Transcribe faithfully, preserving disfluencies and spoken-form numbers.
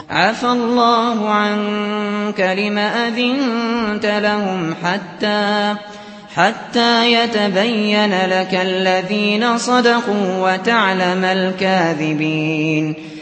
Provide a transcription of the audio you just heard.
عفى الله عنك لم أذنت لهم حتى حتى يتبين لك الذين صدقوا وتعلم الكاذبين